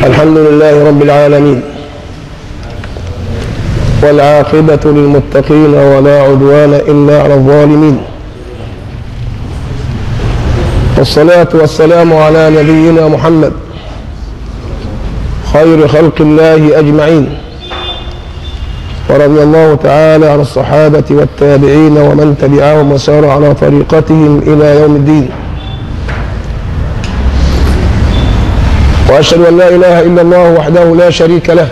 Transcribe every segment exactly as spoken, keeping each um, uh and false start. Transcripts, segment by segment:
الحمد لله رب العالمين، والعاقبة للمتقين ولا عدوان إلا على الظالمين، والصلاة والسلام على نبينا محمد خير خلق الله أجمعين، ورضي الله تعالى عن الصحابة والتابعين ومن تبعهم وسار على طريقتهم إلى يوم الدين. وأشهد أن لا إله إلا الله وحده لا شريك له،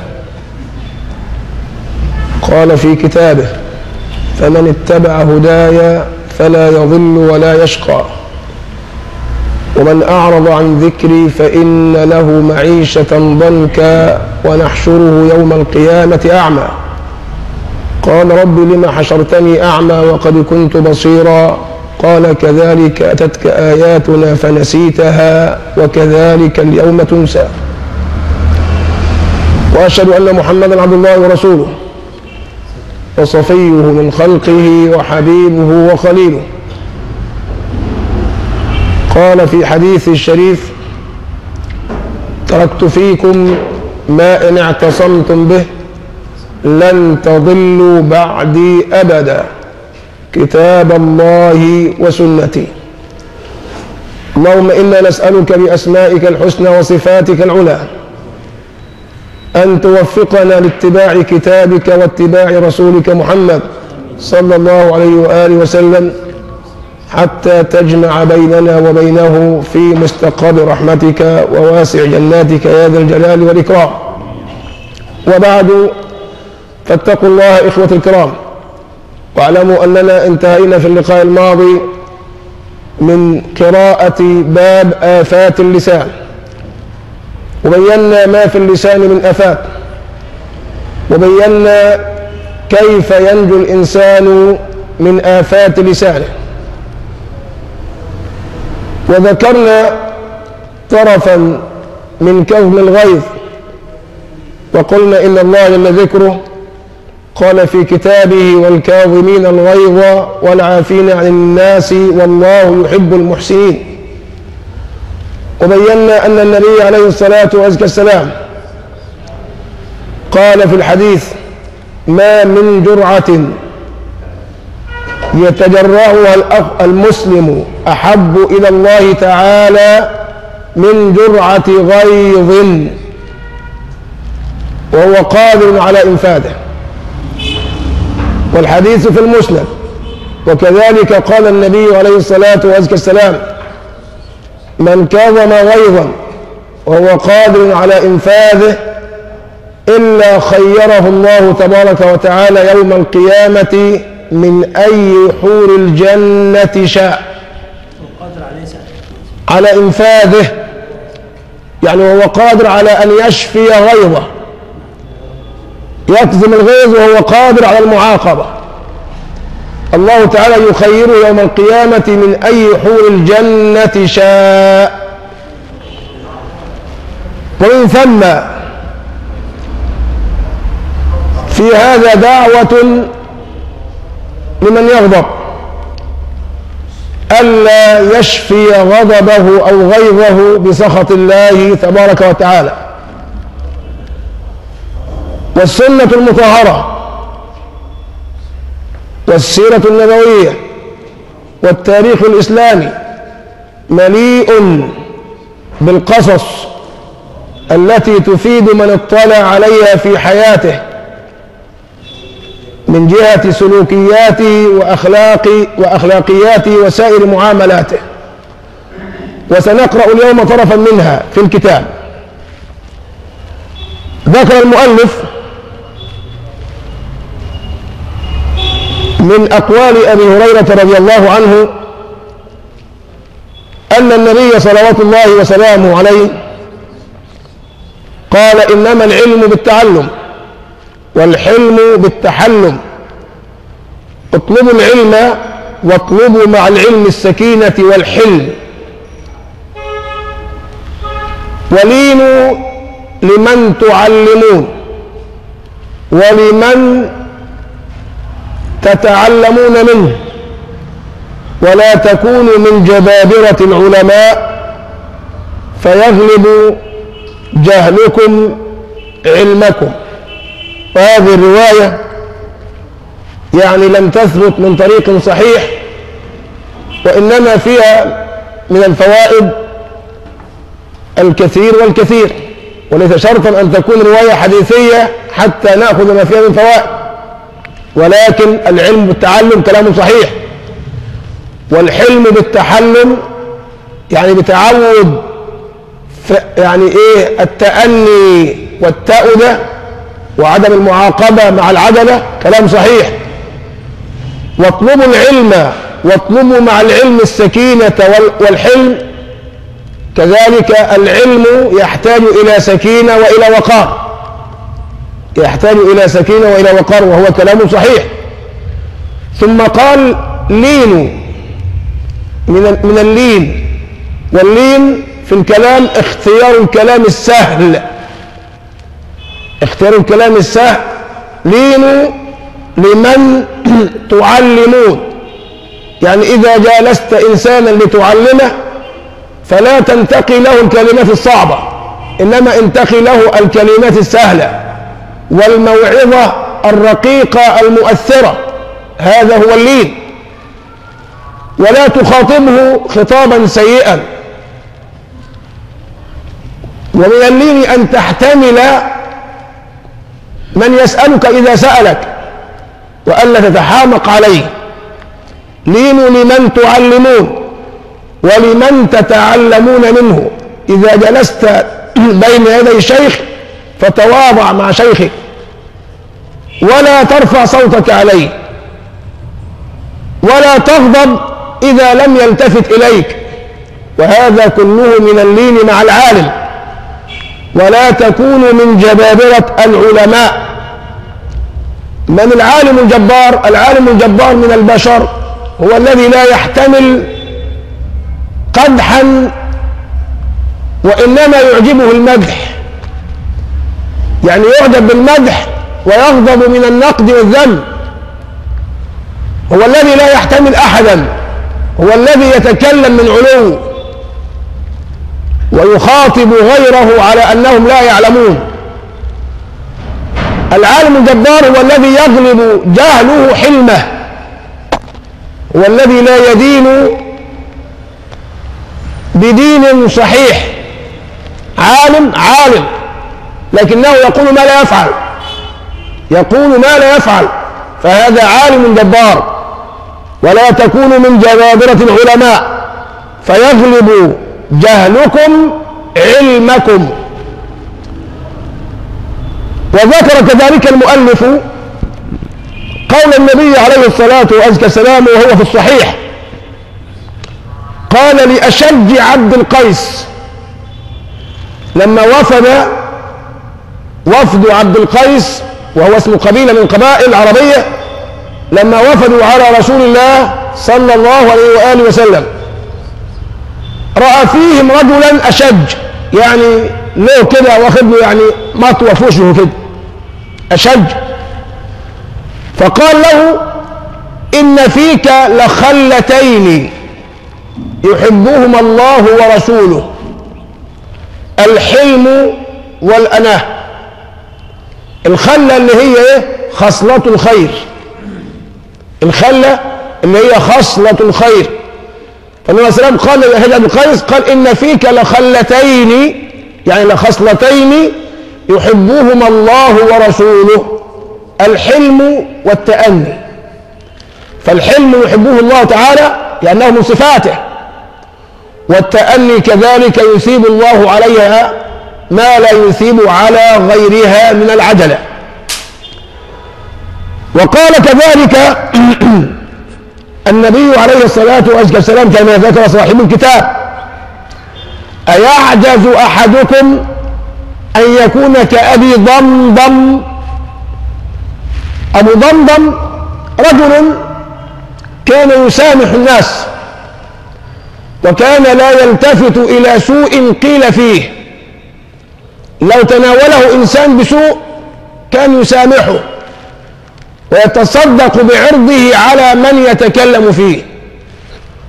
قال في كتابه: فمن اتبع هدايا فلا يضل ولا يشقى، ومن أعرض عن ذكري فإن له معيشة ضنكا ونحشره يوم القيامة أعمى. قال: رب لم حشرتني أعمى وقد كنت بصيرا؟ قال: كذلك أتتك آياتنا فنسيتها وكذلك اليوم تنسى. وأشهد أن محمدا عبد الله ورسوله وصفيه من خلقه وحبيبه وخليله. قال في حديث الشريف: تركت فيكم ما إن اعتصمتم به لن تضلوا بعدي أبدا، كتاب الله وسنتي. اللهم إنا نسألك بأسمائك الحسنى وصفاتك العلى أن توفقنا لاتباع كتابك واتباع رسولك محمد صلى الله عليه وآله وسلم، حتى تجمع بيننا وبينه في مستقر رحمتك وواسع جناتك يا ذا الجلال والإكرام. وبعد، فاتقوا الله إخوة الكرام، واعلموا أننا انتهينا في اللقاء الماضي من قراءة باب آفات اللسان، وبينا ما في اللسان من آفات، وبينا كيف ينجو الإنسان من آفات لسانه، وذكرنا طرفا من كظم الغيظ، وقلنا إن الله جل ذكره قال في كتابه: والكاظمين الغيظ والعافين عن الناس والله يحب المحسنين. وبينا أن النبي عليه الصلاة والسلام قال في الحديث: ما من جرعة يتجرعها المسلم أحب إلى الله تعالى من جرعة غيظ وهو قادر على إنفاذه. والحديث في المسند. وكذلك قال النبي عليه الصلاة والسلام: من كظم غيظا وهو قادر على إنفاذه إلا خيره الله تبارك وتعالى يوم القيامة من أي حور الجنة شاء، على إنفاذه، يعني وهو قادر على أن يشفي غيظه، يكظم الغيظ وهو قادر على المعاقبة. الله تعالى يخيره يوم القيامة من أي حور الجنة شاء. ومن ثم في هذا دعوة لمن يغضب ألا يشفي غضبه أو غيظه بسخط الله تبارك وتعالى. والسنة المطهرة والسيرة النبوية والتاريخ الإسلامي مليء بالقصص التي تفيد من اطلع عليها في حياته من جهة سلوكياته وأخلاق وأخلاقياته وسائر معاملاته. وسنقرأ اليوم طرفا منها في الكتاب. ذكر المؤلف من أقوال أبي هريرة رضي الله عنه أن النبي صلوات الله وسلامه عليه قال: إنما العلم بالتعلم والحلم بالتحلم، اطلبوا العلم واطلبوا مع العلم السكينة والحلم، ولينوا لمن تعلمون ولمن تتعلمون منه، ولا تكونوا من جبابرة العلماء فيغلب جهلكم علمكم. وهذه الرواية يعني لم تثبت من طريق صحيح، وإنما فيها من الفوائد الكثير والكثير، وليس شرطا أن تكون رواية حديثية حتى نأخذ ما فيها من فوائد، ولكن العلم بالتعلم كلام صحيح، والحلم بالتحلم يعني بتعود يعني ايه التأني والتأودة وعدم المعاقبة مع العجلة كلام صحيح. واطلبوا العلم واطلبوا مع العلم السكينة والحلم، كذلك العلم يحتاج إلى سكينة وإلى وقار، يحتاج إلى سكينة وإلى وقار، وهو كلام صحيح. ثم قال لينوا من من اللين، واللين في الكلام اختيار الكلام السهل، اختيار الكلام السهل. لينوا لمن تعلمون، يعني إذا جالست إنسانا لتعلمه فلا تنتقي له الكلمات الصعبة، إنما انتقي له الكلمات السهلة والموعظة الرقيقة المؤثرة، هذا هو اللين. ولا تخاطبه خطابا سيئا. ومن اللين أن تحتمل من يسألك إذا سألك وألا تتحامق عليه. لينوا لمن تعلمون ولمن تتعلمون منه. إذا جلست بين يدي شيخ فتواضع مع شيخك ولا ترفع صوتك عليه، ولا تغضب إذا لم يلتفت إليك، وهذا كله من اللين مع العالم. ولا تكونوا من جبابرة العلماء. من العالم الجبار؟ العالم الجبار من البشر هو الذي لا يحتمل قدحا وإنما يعجبه المدح، يعني يعجب بالمدح ويغضب من النقد والذم. هو الذي لا يحتمل أحدا، هو الذي يتكلم من علو ويخاطب غيره على أنهم لا يعلمون. العالم الجبار هو الذي يغلب جهله حلمه، هو الذي لا يدين بدين صحيح. عالم عالم لكنه يقول ما لا يفعل، يقول ما لا يفعل، فهذا عالم جبار. ولا تكونوا من جبابرة العلماء فيغلب جهلكم علمكم. وذكر كذلك المؤلف قول النبي عليه الصلاة والسلام وهو في الصحيح، قال لأشج عبد القيس لما وفد وفد عبد القيس، وهو اسم قبيلة من قبائل العربية، لما وفدوا على رسول الله صلى الله عليه وآله وسلم، رأى فيهم رجلا أشج، يعني له كده واخد له يعني مطوة في وجهه كده أشج، فقال له إن فيك لخلتين يحبهما الله ورسوله، الحلم والأناه. الخلة اللي هي ايه؟ خصلة الخير. الخلة اللي هي خصلة الخير. فالنبي صلى الله عليه وسلم قال لأشج عبد القيس، قال إن فيك لخلتين، يعني لخصلتين يحبهما الله ورسوله، الحلم والتأني. فالحلم يحبه الله تعالى لأنه من صفاته، والتأني كذلك يثيب الله عليها ما لا يثيب على غيرها من العجلة. وقال كذلك النبي عليه الصلاة والسلام كما ذكر صاحب الكتاب: أيعجز أحدكم أن يكون كأبي ضمضم؟ أبو ضمضم رجل كان يسامح الناس، وكان لا يلتفت إلى سوء قيل فيه. لو تناوله إنسان بسوء كان يسامحه ويتصدق بعرضه على من يتكلم فيه.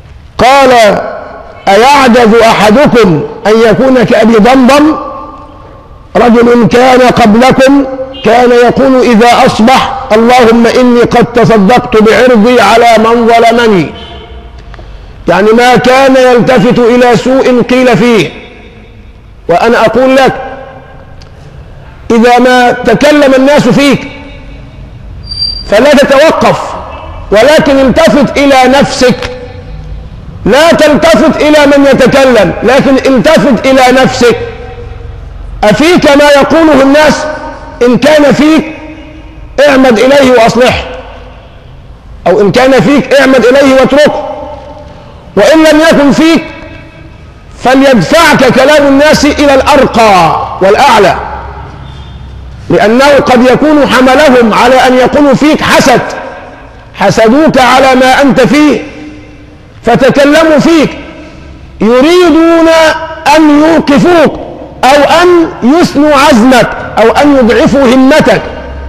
قال: أيعجز أحدكم أن يكون كأبي ضمضم؟ رجل كان قبلكم كان يقول إذا أصبح اللهم إني قد تصدقت بعرضي على من ظلمني، يعني ما كان يلتفت إلى سوء قيل فيه. وأنا أقول لك إذا ما تكلم الناس فيك فلا تتوقف، ولكن التفت إلى نفسك، لا تلتفت إلى من يتكلم، لكن التفت إلى نفسك. أفيك ما يقوله الناس؟ إن كان فيك اعمد إليه وأصلحه، أو إن كان فيك اعمد إليه واتركه، وإن لم يكن فيك فليدفعك كلام الناس إلى الأرقى والأعلى، لأنه قد يكون حملهم على أن يقولوا فيك حسد، حسدوك على ما أنت فيه فتكلموا فيك، يريدون أن يوقفوك أو أن يثنوا عزمك أو أن يضعفوا همتك.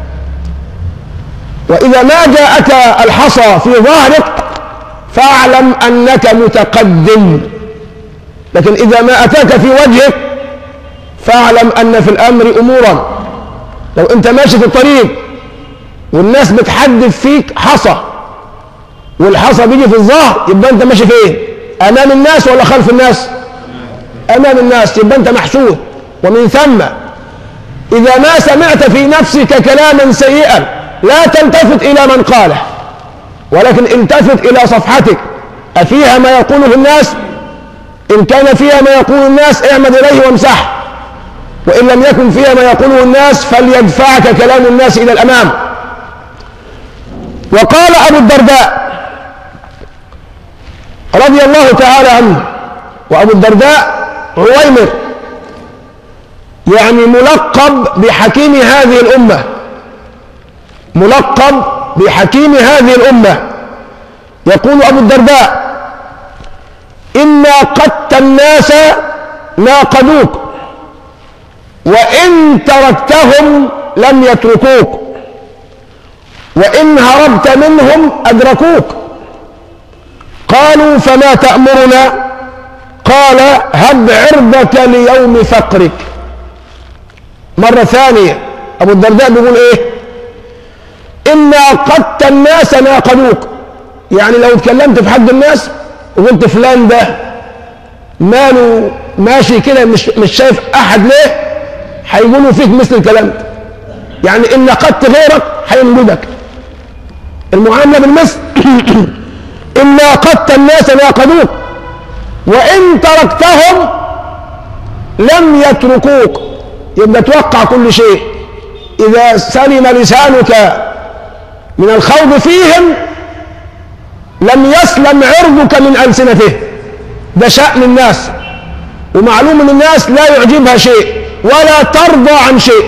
وإذا ما جاءك الحصى في ظهرك فاعلم أنك متقدم، لكن إذا ما أتاك في وجهك فاعلم أن في الأمر أمورا. لو أنت ماشي في الطريق والناس بتحدف فيك حصى والحصى بيجي في الظهر، يبقى أنت ماشي فين؟ أمام الناس ولا خلف الناس؟ أمام الناس، يبقى أنت محسود. ومن ثم إذا ما سمعت في نفسك كلاما سيئا لا تلتفت إلى من قاله، ولكن التفت إلى صفحتك، أفيها ما يقوله الناس؟ إن كان فيها ما يقول الناس اعمد إليه وامسحه، وإن لم يكن فيها ما يقوله الناس فليدفعك كلام الناس إلى الأمام. وقال أبو الدرداء رضي الله تعالى عنه، وأبو الدرداء عويمر، يعني ملقب بحكيم هذه الأمة، ملقب بحكيم هذه الأمة. يقول أبو الدرداء: إنا قدت الناس ناقدوك، وإن تركتهم لم يتركوك، وإن هربت منهم أدركوك. قالوا: فما تأمرنا؟ قال: هب عرضك ليوم فقرك. مرة ثانية أبو الدرداء بيقول إيه؟ إنا قدت الناس ناقدوك، يعني لو اتكلمت في حق الناس وقلت فلان ده ماله ماشي كده مش مش شايف أحد ليه، هيقولوا فيك مثل الكلام ده. يعني إن نقدت غيرك هينقدك، المعاملة بالمثل. إنا قدت الناس ناقدوك، وإن تركتهم لم يتركوك. يبقى توقع كل شيء، إذا سلم لسانك من الخوض فيهم لم يسلم عرضك من ألسنته. ده شأن الناس، ومعلوم أن الناس لا يعجبها شيء ولا ترضى عن شيء،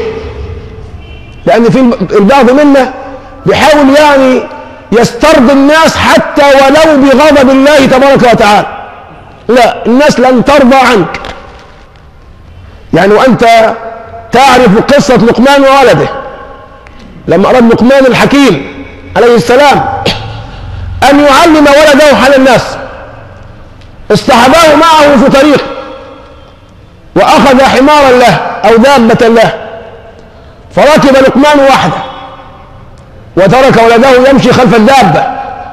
لأن في البعض منا بيحاول يعني يسترضي الناس حتى ولو بغضب الله تبارك وتعالى. لا، الناس لن ترضى عنك. يعني وأنت تعرف قصة لقمان وولده، لما أراد لقمان الحكيم عليه السلام أن يعلم ولده حال الناس، اصطحباه معه في طريق، وأخذ حمارا له أو دابة له، فركب لقمان وحده وترك ولده يمشي خلف الدابة.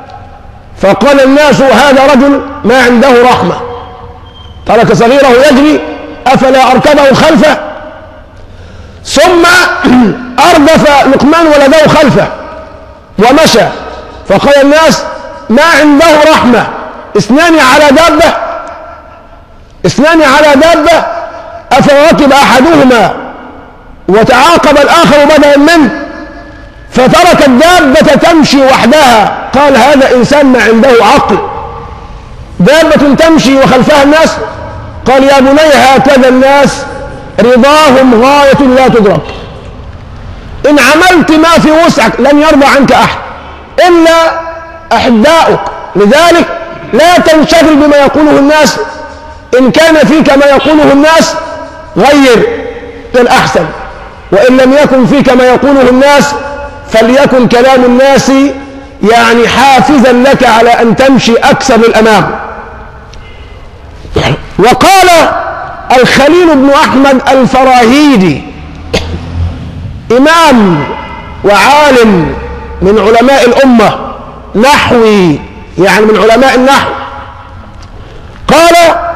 فقال الناس: هذا رجل ما عنده رحمة، ترك صغيره يجري، أفلا أركبه خلفه؟ ثم أردف لقمان ولده خلفه ومشى. فقال الناس: ما عنده رحمة، اثنان على دابة، اثنان على دابة، أفركب أحدهما وتعاقب الآخر بدلا منه، فترك الدابة تمشي وحدها. قال: هذا إنسان ما عنده عقل، دابة تمشي وخلفها الناس. قال: يا بني هكذا الناس، رضاهم غاية لا تدرك، إن عملت ما في وسعك لن يرضى عنك أحد إلا أحباؤك. لذلك لا تنشغل بما يقوله الناس، إن كان فيك ما يقوله الناس غير للأحسن، وإن لم يكن فيك ما يقوله الناس فليكن كلام الناس يعني حافزا لك على أن تمشي أكثر للأمام. وقال الخليل بن أحمد الفراهيدي إمام وعالم من علماء الأمة، نحوي يعني من علماء النحو، قال: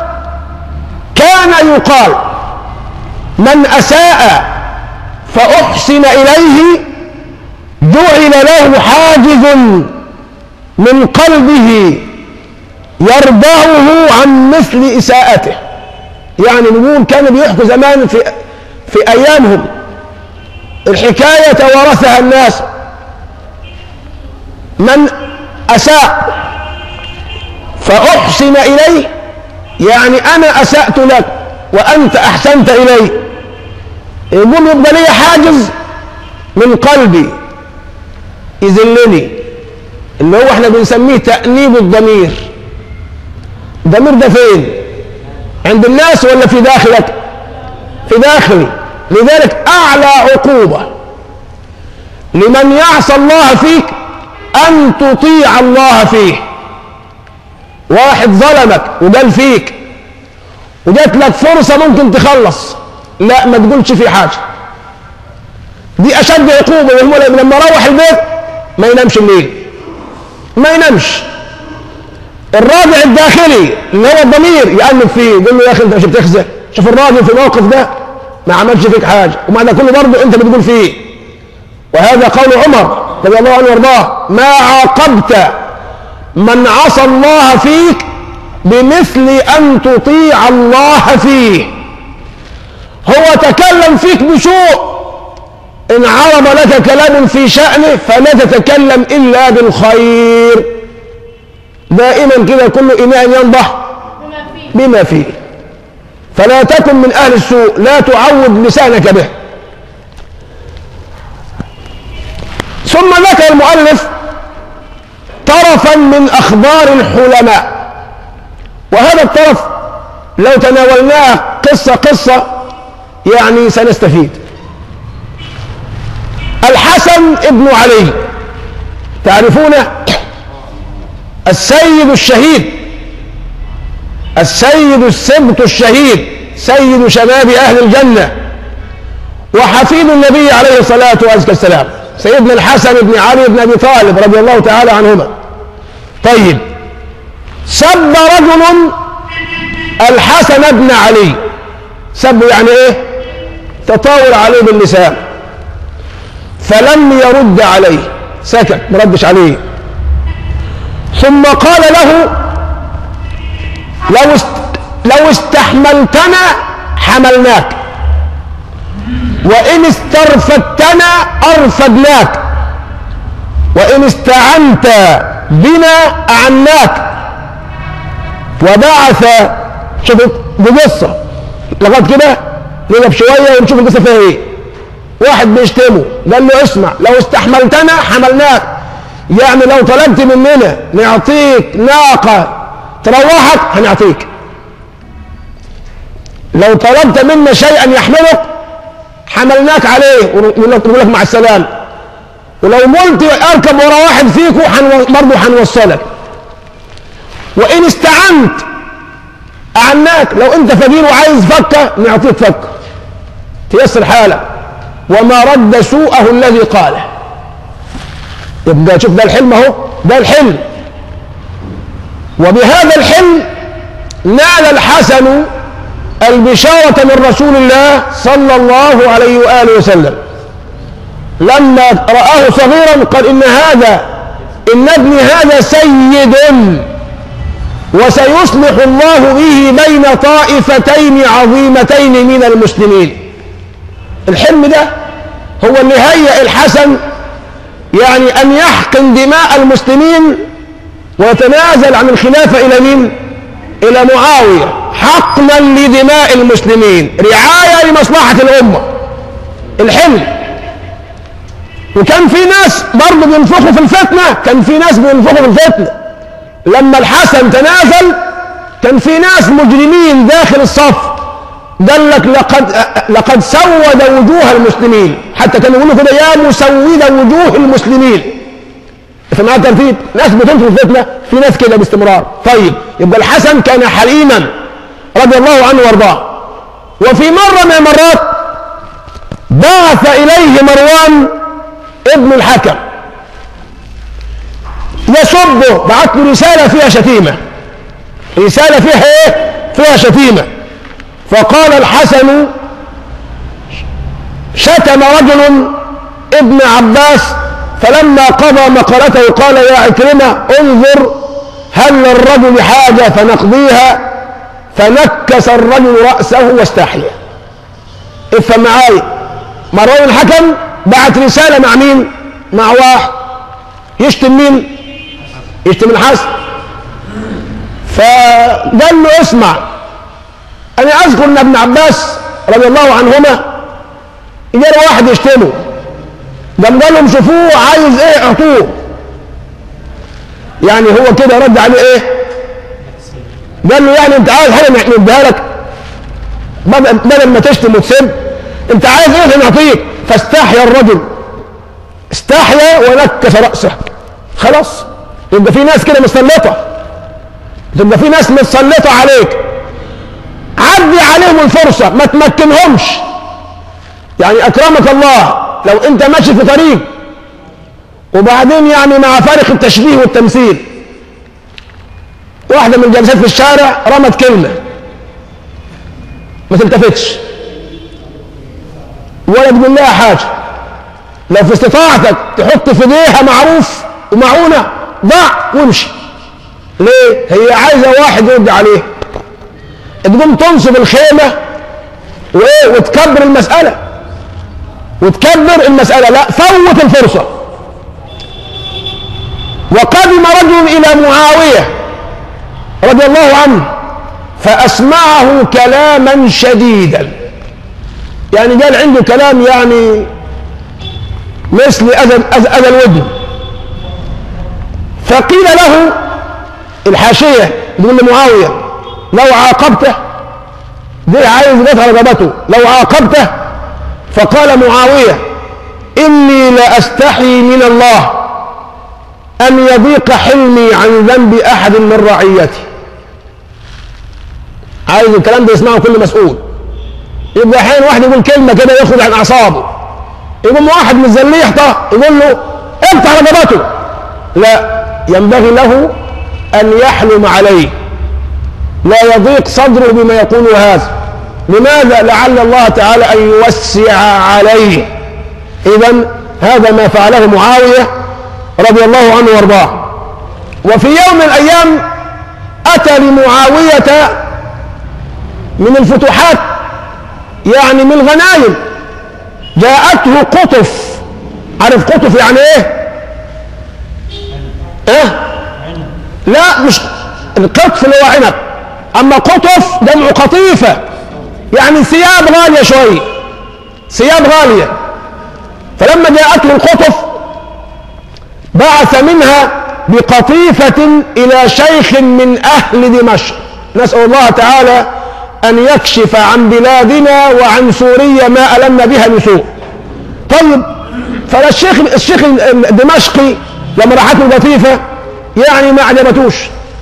كان يقال من أساء فأحسن إليه جعل له حاجز من قلبه يرضعه عن مثل إساءته. يعني نقول كانوا بيحكوا زمان في في أيامهم الحكاية توارثها الناس: من أساء فأحسن إليه، يعني أنا أسأت لك وأنت أحسنت إلي، يقول يبقى لي حاجز من قلبي يذلني، اللي هو احنا بنسميه تأنيب الضمير. الضمير ده فين؟ عند الناس ولا في داخلك؟ في داخلي. لذلك أعلى عقوبة لمن يعصى الله فيك أن تطيع الله فيه. واحد ظلمك وقال فيك وجات لك فرصة ممكن تخلص، لا ما تقولش في حاجة، دي أشد عقوبة. لما روح البيت ما ينامش الليل، ما ينامش. الراجع الداخلي اللي هو الضمير يأنب فيه، يقول له: يا أخي أنت مش بتخزى؟ شوف الراجل في الموقف ده ما عملش فيك حاجة، ومع ده كله برضه أنت بتقول فيه. وهذا قول عمر رضي الله عنه وارضاه: ما عاقبت من عصى الله فيك بمثل أن تطيع الله فيه. هو تكلم فيك بسوء، إن عرض لك كلام في شأنه فلا تتكلم إلا بالخير. دائما كده كل إناء ينضح بما فيه، فلا تكن من أهل السوء، لا تعود لسانك به. ثم ذكر المؤلف طرفا من أخبار الحلماء، وهذا الطرف لو تناولناه قصة قصة يعني سنستفيد. الحسن ابن علي تعرفونه، السيد الشهيد، السيد السبط الشهيد، سيد شباب أهل الجنة، وحفيد النبي عليه الصلاة والسلام، سيدنا الحسن بن علي بن أبي طالب رضي الله تعالى عنهما. طيب، سب رجل الحسن بن علي، سب يعني ايه؟ تطاول عليه باللسان، فلم يرد عليه، سكت ما ردش عليه. ثم قال له: لو است... لو استحملتنا حملناك، وإن استرفدتنا أرفدناك، وإن استعنت بنا أعناك. وبعث، شوف دي قصة لغاية كده نقف شوية ونشوف القصة فيها ايه. واحد بيشتمه قال له: اسمع، لو استحملتنا حملناك، يعني لو طلبت مننا نعطيك ناقة تروحك هنعطيك، لو طلبت منا شيئا يحملك حملناك عليه ونقول لك مع السلامة، ولو قلت اركب ورا واحد فيكم برضه هنوصلك، وإن استعنت أعناك، لو أنت فقير وعايز فكة نعطيك فكة تيسر حالك. وما رد سوءه الذي قاله. يبقى شوف ده الحلم اهو، ده الحلم. وبهذا الحلم نال الحسن البشارة من رسول الله صلى الله عليه وآله وسلم لما رآه صغيرا قال: إن هذا إن ابني هذا سيد وسيصلح الله به بين طائفتين عظيمتين من المسلمين. الحلم ده هو اللي هيأ الحسن يعني أن يحقن دماء المسلمين ويتنازل عن الخلافة إلى مين؟ إلى معاوية، حقنا لدماء المسلمين، رعاية لمصلحة الأمة. الحلم. وكان في ناس برضه بينفخوا في الفتنة، كان في ناس بينفخوا في الفتنة. لما الحسن تنازل كان في ناس مجرمين داخل الصف، قال لك: لقد لقد سود وجوه المسلمين، حتى كانوا يقولوا كده: يا مسود وجوه المسلمين. فمع ترتيب ناس بتنفخ في الفتنة، في ناس كده باستمرار. طيب، يبقى الحسن كان حليما رضي الله عنه وارضاه. وفي مرة من المرات بعث إليه مروان ابن الحكم يسبه، بعت له رسالة فيها شتيمة، رسالة فيها ايه؟ فيها شتيمة. فقال الحسن: شتم رجل ابن عباس، فلما قضى مقالته قال: يا عكرمة انظر هل للرجل حاجة فنقضيها. فنكس الرجل رأسه واستحيا. افهم معايا، مروان الحكم بعت رسالة مع مين؟ مع واحد يشتم مين؟ يشتم الحسن. فقال له: اسمع، انا اذكر ان ابن عباس رضي الله عنهما جاء واحد يشتمه، قام قال لهم: شوفوه عايز ايه اعطوه. يعني هو كده رد عليه ايه؟ قال له: يعني انت عايز حاجه نديها لك بدل ما تشتم وتسب، انت عايز ايه نعطيك؟ فاستحيا الرجل، استحيا ونكس راسه. خلاص، يبقى في ناس كده مسلطه، يبقى في ناس متسلطه عليك، عدي عليهم الفرصه، ما تمكنهمش. يعني اكرمك الله، لو انت ماشي في طريق وبعدين يعني مع فارق التشبيه والتمثيل واحده من الجالسات في الشارع رمت كلمه، ما تلتفتش ولا تقول لها حاجه. لو في استطاعتك تحط في ايديها معروف ومعونه، ضع وامشي. ليه؟ هي عايزه واحد يرد عليه. تقوم تنصب الخيمه وايه وتكبر المساله وتكبر المساله لا، فوت الفرصه. وقدم رجل الى معاويه رضي الله عنه فاسمعه كلاما شديدا، يعني قال عنده كلام يعني مثل اذى اذى الودن. فقيل له الحاشيه تقول لمعاويه: لو عاقبته، دي عايز يقطع رقبته، لو عاقبته. فقال معاويه: اني لاستحي من الله ان يضيق حلمي عن ذنب احد من رعيتي. عايز الكلام ده يسمعه كل مسؤول. يبقى احيانا واحد يقول كلمه كده ياخد عن اعصابه، يقوم واحد من الزليحطه يقول له: اقطع رقبته. لا، ينبغي له ان يحلم عليه، لا يضيق صدره بما يقول هذا. لماذا؟ لعل الله تعالى ان يوسع عليه. اذا هذا ما فعله معاويه رضي الله عنه وارضاه. وفي يوم من الايام اتى لمعاويه من الفتوحات، يعني من الغنائم، جاءته قطف. عارف قطف يعني ايه؟ ايه؟ لا، مش القطف اللي هو عنب، اما قطف جمع قطيفه، يعني ثياب غاليه شويه، ثياب غاليه. فلما جاءته القطف بعث منها بقطيفه الى شيخ من اهل دمشق. نسال الله تعالى أن يكشف عن بلادنا وعن سوريا ما ألمنا بها من سوء. طيب، فالشيخ الشيخ الدمشقي لما راحت له لطيفة يعني ما عجبتوش،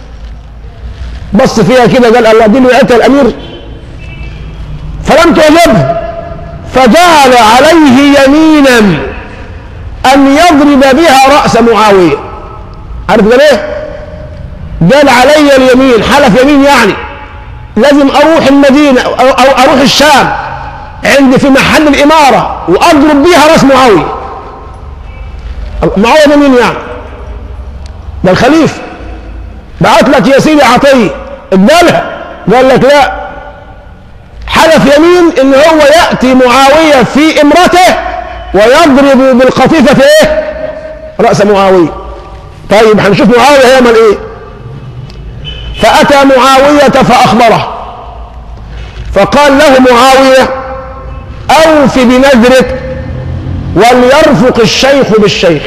بص فيها كده قال: الله دي وقعتها الأمير، فلم تعجبه، فجعل عليه يمينا أن يضرب بها رأس معاوية. عارف قال إيه؟ قال: علي اليمين، حلف يمين يعني لازم اروح المدينه او اروح الشام عندي في محل الاماره واضرب بيها راس معاويه. معاويه ده مين يعني؟ ده الخليفه. بعت لك يا سيدي عطيه، ادالها، قال لك لا، حلف يمين ان هو ياتي معاويه في امرته ويضرب بالقطيفه ايه؟ راس معاويه. طيب هنشوف معاويه هيعمل ايه. فأتى معاوية فأخبره، فقال له معاوية: أوف بنذرك وليرفق الشيخ بالشيخ.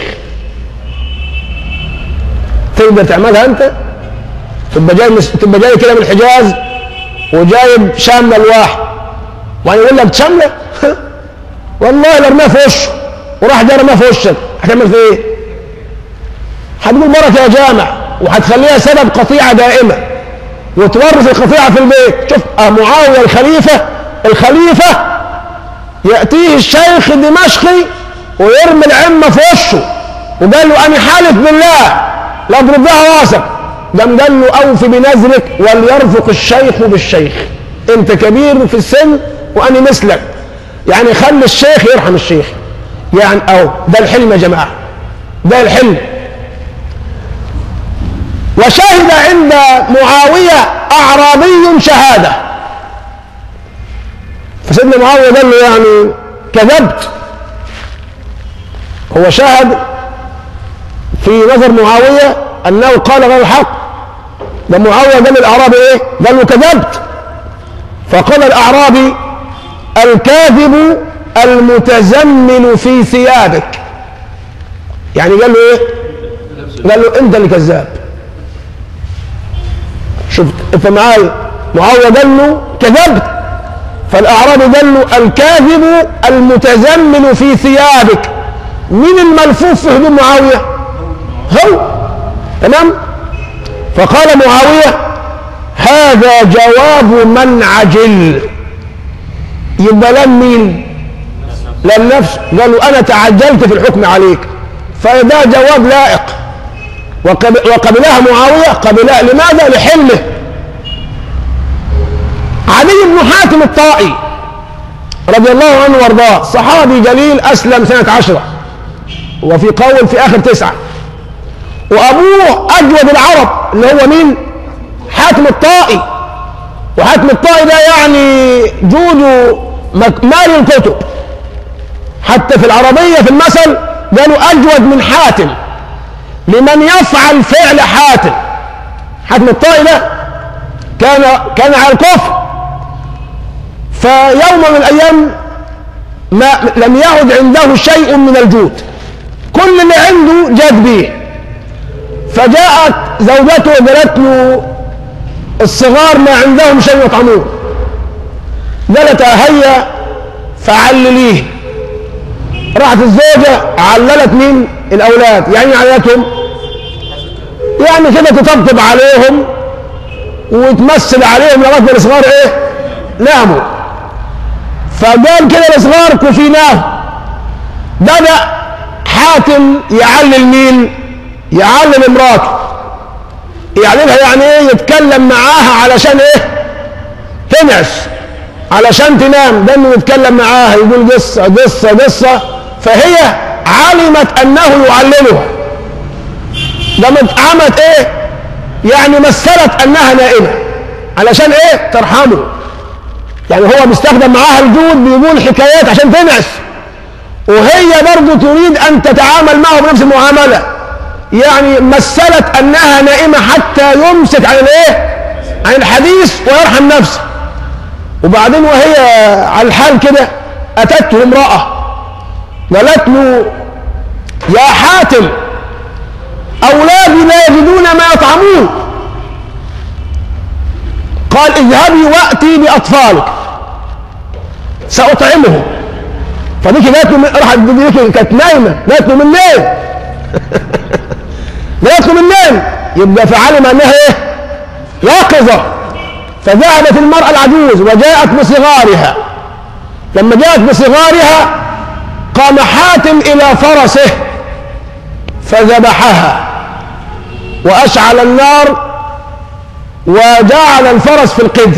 تقدر تعملها أنت؟ تبقى جاي تبقى جاي كده من الحجاز وجايب شاملة الواحد وأنا يقول لك شاملة؟ والله لرماه في وشه وراح جاي رماه في وشك، هتعمل في إيه؟ هتقول بركة يا جامع، وهتخليها سبب قطيعة دائمة وتورث القطيعة في البيت. شوف معاوية الخليفة الخليفة يأتيه الشيخ الدمشقي ويرمي العمة في وشه وقال له أنا حالف بالله لا اضرب بها راسك، قام قال له أوف بنذرك وليرفق الشيخ بالشيخ، أنت كبير في السن وأنا مثلك، يعني خلي الشيخ يرحم الشيخ. يعني أو ده الحلم يا جماعة، ده الحلم. وشهد عند معاوية أعرابي شهادة، فسيدنا معاوية قال له يعني كذبت. هو شهد في نظر معاوية أنه قال غير الحق، ده معاوية قال للأعرابي إيه؟ قال له كذبت. فقال الأعرابي الكاذب المتزمل في ثيابك، يعني قال له إيه؟ قال له أنت اللي كذاب. شفت أنت معايا؟ معاوية قال له كذبت، فالأعرابي قال له الكاذب المتزمل في ثيابك. مين الملفوف في هدوم معاوية؟ هو. تمام؟ فقال معاوية هذا جواب من عجل. يبقى لم مين؟ لم نفسه. قالوا أنا تعجلت في الحكم عليك، فده جواب لائق وقبلها معاوية. قبلها لماذا؟ لحلمه. علي بن حاتم الطائي رضي الله عنه وارضاه صحابي جليل، أسلم سنة عشرة وفي قول في آخر تسعة، وأبوه أجود العرب اللي هو مين؟ حاتم الطائي. وحاتم الطائي ده يعني جوده مال الكتب، حتى في العربية في المثل قالوا أجود من حاتم لمن يفعل فعل حاتم. حاتم الطائي ده كان كان على الكفر، فيوم من الأيام ما لم يعد عنده شيء من الجود، كل اللي عنده جاد به. فجاءت زوجته وقالت له الصغار ما عندهم شيء يطعموه، قالت هيا فعلليه. راحت الزوجة عللت مين؟ الأولاد. يعني عللتهم يعني كده تطبطب عليهم وتمثل عليهم لغاية ما الصغار ايه؟ ناموا. فقال كده الصغار كفيناه. بدأ حاتم يعلل مين؟ يعلل امراته. يعللها يعني ايه؟ يتكلم معاها علشان ايه؟ تنعس، علشان تنام. ده انه يتكلم معاها يقول قصة قصة قصة، فهي علمت انه يعللها. قامت عملت ايه؟ يعني مثلت انها نائمة علشان ايه؟ ترحمه. يعني هو بيستخدم معاها الجود، بيقول حكايات عشان تنعس، وهي برضو تريد ان تتعامل معه بنفس المعاملة. يعني مثلت انها نائمة حتى يمسك عن الايه؟ عن الحديث ويرحم نفسه. وبعدين وهي على الحال كده اتته امرأة قالت له يا حاتم اولادي لا يجدون ما يطعمون. قال اذهبي واتي باطفالك ساطعمهم. فديك قالت له راحت ديك كانت نايمه، قالت له من نام قالت له من نام، يبقى فعلم انها ايه؟ يقظه. فذهبت المراه العجوز وجاءت بصغارها. لما جاءت بصغارها قام حاتم الى فرسه فذبحها واشعل النار وجعل الفرس في القدر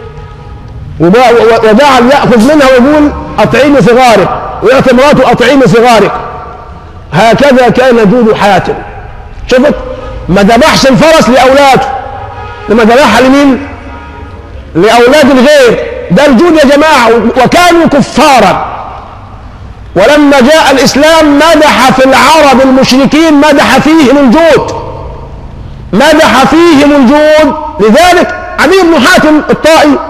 وجعل ياخذ منها ويقول اطعمي صغارك، ويعطي مراته اطعمي صغارك. هكذا كان جود حاتم. شفت؟ ما ذبحش الفرس لاولاده، لما ذبحها لمين؟ لاولاد الغير. ده الجود يا جماعه. وكانوا كفارا، ولما جاء الاسلام مدح في العرب المشركين، مدح فيهم الجود، مدح فيهم الجود. لذلك علي بن حاتم الطائي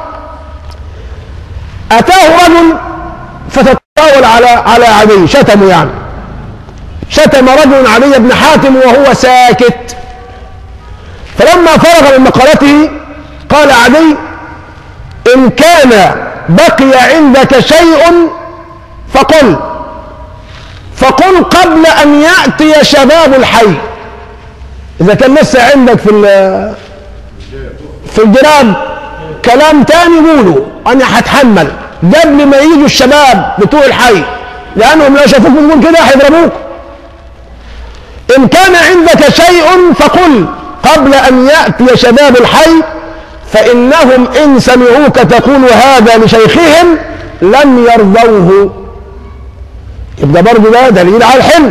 اتاه رجل فتطاول على على علي، شتمه، يعني شتم رجل علي بن حاتم وهو ساكت. فلما فرغ من مقالته قال علي ان كان بقي عندك شيء فقل فقل قبل ان ياتي شباب الحي. اذا كان لسه عندك في في الجراب كلام تاني قوله، انا هتحمل. قبل ما يجوا الشباب بتوع الحي، لأنهم لو شافوك بتقول كده هيضربوك. إن كان عندك شيء فقل قبل أن يأتي شباب الحي، فإنهم إن سمعوك تقول هذا لشيخهم لم يرضوه. يبقى برضه ده دليل على الحلم.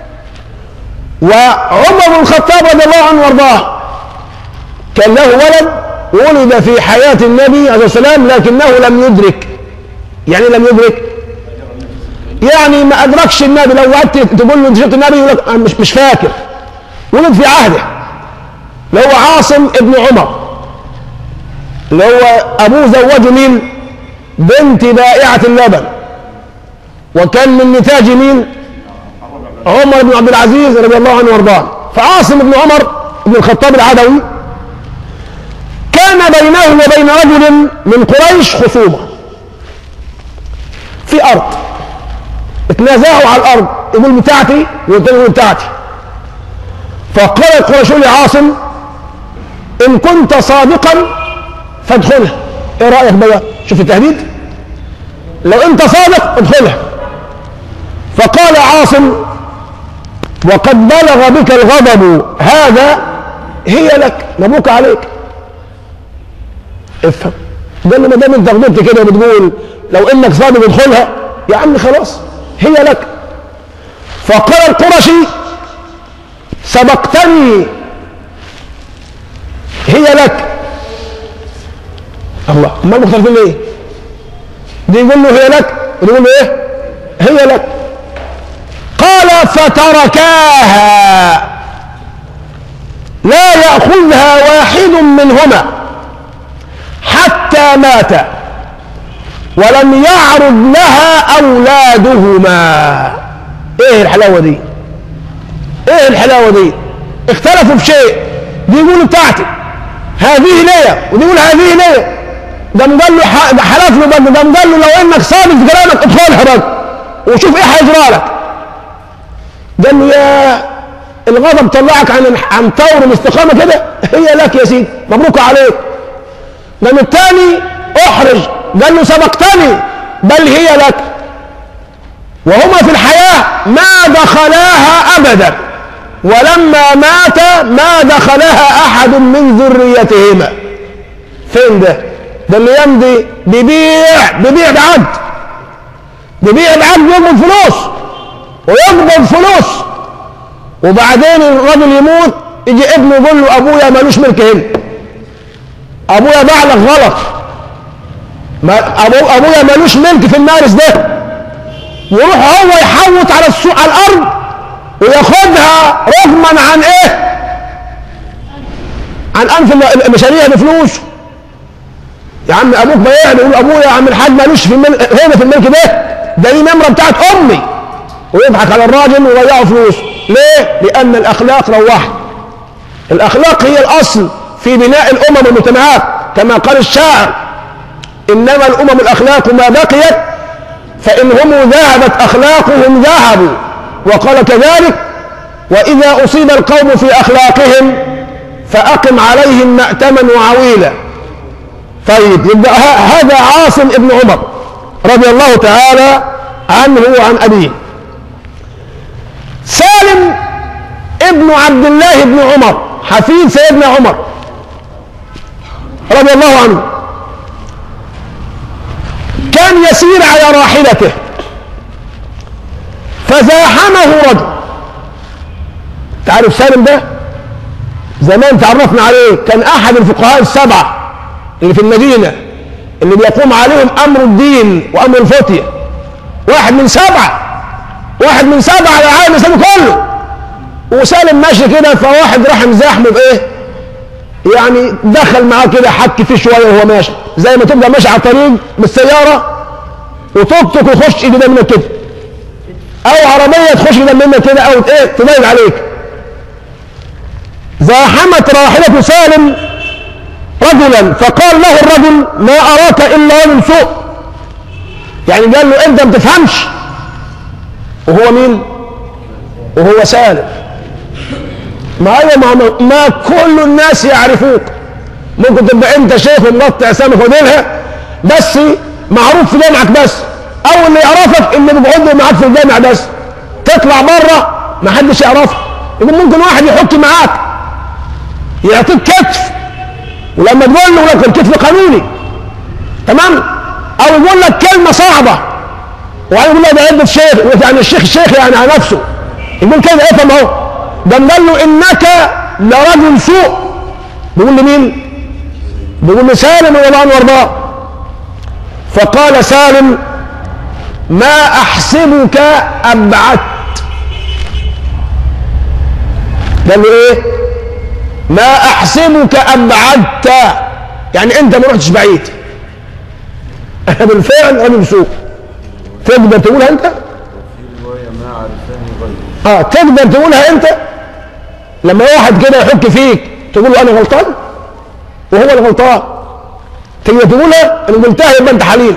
وعمر بن الخطاب رضي الله عنه وارضاه كان له ولد ولد في حياة النبي عليه الصلاة والسلام لكنه لم يدرك. يعني لم يدرك يعني ما أدركش النبي. لو قعدت تقول له انت شفت النبي يقول لك مش مش فاكر. ولد في عهده اللي هو عاصم ابن عمر، اللي هو أبوه زوجه مين؟ بنت بائعة اللبن، وكان من نتاج مين؟ عمر بن عبد العزيز رضي الله عنه وارضاه. فعاصم بن عمر بن الخطاب العدوي كان بينه وبين رجل من قريش خصومة في أرض، اتنازعوا على الأرض، يقول بتاعتي والتاني يقول بتاعتي. فقال القريش لعاصم إن كنت صادقا فادخلها. إيه رأيك بقى؟ شوف التهديد، لو أنت صادق ادخلها. فقال عاصم وقد بلغ بك الغضب هذا هي لك، مبروك عليك. افهم، قال له ما دام انت غضبت كده وبتقول لو انك صادق ادخلها يا عم خلاص هي لك. فقال القرشي سبقتني هي لك. الله، امال مختلفين ليه؟ دي يقول له هي لك ودي يقول له ايه؟ هي لك. قال فتركاها لا يأخذها واحد منهما حتى مات ولم يعرض لها أولادهما. ايه الحلاوة دي؟ ايه الحلاوة دي؟ اختلفوا في شيء، دي يقول بتاعتي هذه ليا ودي يقول هذه ليا. ده قال له حلف له بقى، ده قال له لو انك صادق في كلامك ادخلها بقى وشوف ايه هيجرى لك. قال له يا الغضب طلعك عن عن طور الاستقامه كده، هي لك يا سيدي مبروك عليك. لما الثاني احرج قال له سبقتني بل هي لك. وهما في الحياه ما دخلاها ابدا، ولما مات ما دخلها احد من ذريتهما. فين ده؟ ده اللي يمضي بيبيع بيبيع بعد بيبيع بعد يقبض فلوس ويقبض فلوس، وبعدين الرجل يموت يجي ابنه يقول له ابويا مالوش ملك هنا، ابويا باع لك غلط، ما أبو ابويا مالوش ملك في المارس ده. يروح هو يحوط على السوق على الارض وياخدها رغما عن ايه؟ عن انف المشاريع بفلوسه. يا عم ابوك بايع لي، يقول ابويا يا عم الحاج مالوش في الملك هنا في الملك ده، ده دي نمره بتاعت امي، ويضحك على الراجل ويضيعه فلوسه. ليه؟ لان الاخلاق روحت. الاخلاق هي الاصل في بناء الامم والمجتمعات، كما قال الشاعر انما الامم الاخلاق ما بقيت فان هم ذهبت اخلاقهم ذهبوا. وقال كذلك واذا اصيب القوم في اخلاقهم فاقم عليهم مأتما وعويلا. طيب يبقى هذا عاصم ابن عمر رضي الله تعالى عنه وعن أبيه. سالم ابن عبد الله بن عمر حفيد سيدنا عمر رضي الله عنه كان يسير على راحلته فزاحمه رجل. تعرف سالم ده زمان تعرفنا عليه، كان أحد الفقهاء السبعة اللي في المدينة اللي بيقوم عليهم أمر الدين وأمر الفتية. واحد من سبعة واحد من سبعة على العالم الإسلامي كله. وسالم ماشي كده، فواحد راح مزاحمه بإيه؟ يعني دخل معاه كده حك فيه شوية وهو ماشي، زي ما تبقى ماشي على الطريق بالسيارة وتوك ويخش قدام منك كده، أو عربية تخش قدام منك كده، أو إيه تبين عليك. زاحمت راحلة سالم رجلا فقال له الرجل ما أراك إلا رجل سوء. يعني قال له أنت ما بتفهمش. وهو مين؟ وهو سالم. ما هي ما, ما كل الناس يعرفوك. ممكن تبقى أنت شيخ ومقطع سامك وديلها، بس معروف في جامعك بس، او اللي يعرفك اللي بيقعد معاك في الجامع بس، تطلع بره ما حدش يعرفك. يقول ممكن واحد يحط معاك يعطيك كتف، ولما تقول له لك الكتف قانوني تمام، او يقول لك كلمه صعبه ويقول له ده عده شيخ، يعني الشيخ الشيخ يعني على نفسه يقول كده، افهم اهو. ده قال له انك لرجل سوء. بيقول لمين؟ بيقول لسالم رضي الله عنه وارضاه. فقال سالم ما احسبك ابعدت. قال له ايه؟ ما احسبك ابعدت، يعني انت ما رحتش بعيد. انا بالفعل رجل سوء. تقدر تقولها انت؟ اه تقدر تقولها انت لما واحد كده يحك فيك تقول له انا غلطان وهو اللي غلطان؟ تقدر تقولها؟ ان قلتها يبقى انت حليم،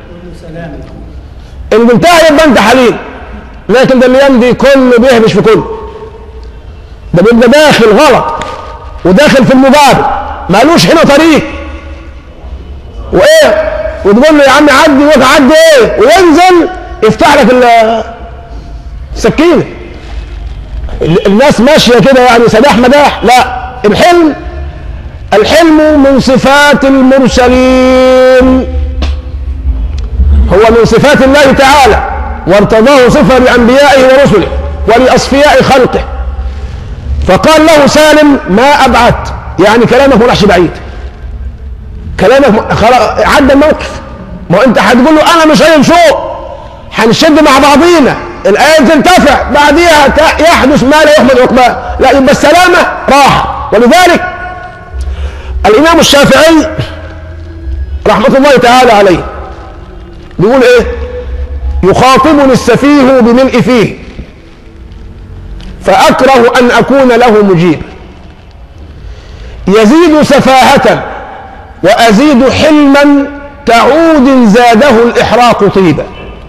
ان قلتها يبقى انت حليم. لكن ده اللي يمضي كله بيهبش في كله، ده بيبقى داخل غلط وداخل في المقابل مالوش هنا طريق وايه، وتقول له يا عم عدي وعدي ايه، وينزل يفتح لك السكينه. الناس ماشيه كده يعني سداح مداح. لا، الحلم الحلم من صفات المرسلين، هو من صفات الله تعالى، وارتضاه صفه لانبيائه ورسله ولاصفياء خلقه. فقال له سالم ما ابعدت، يعني كلامك ما راحش بعيد، كلامك عدى الموقف. ما انت هتقول له انا مش راجل سوء، هنشد مع بعضينا، الايه تنتفع بعديها يحدث ما لا يحمد عقباه، لا يبقى السلامه راحه. ولذلك الامام الشافعي رحمه الله تعالى عليه بيقول ايه؟ يخاطبني السفيه بملء فيه فاكره ان اكون له مجيب، يزيد سفاهه وازيد حلما كعود زاده الاحراق طيبا.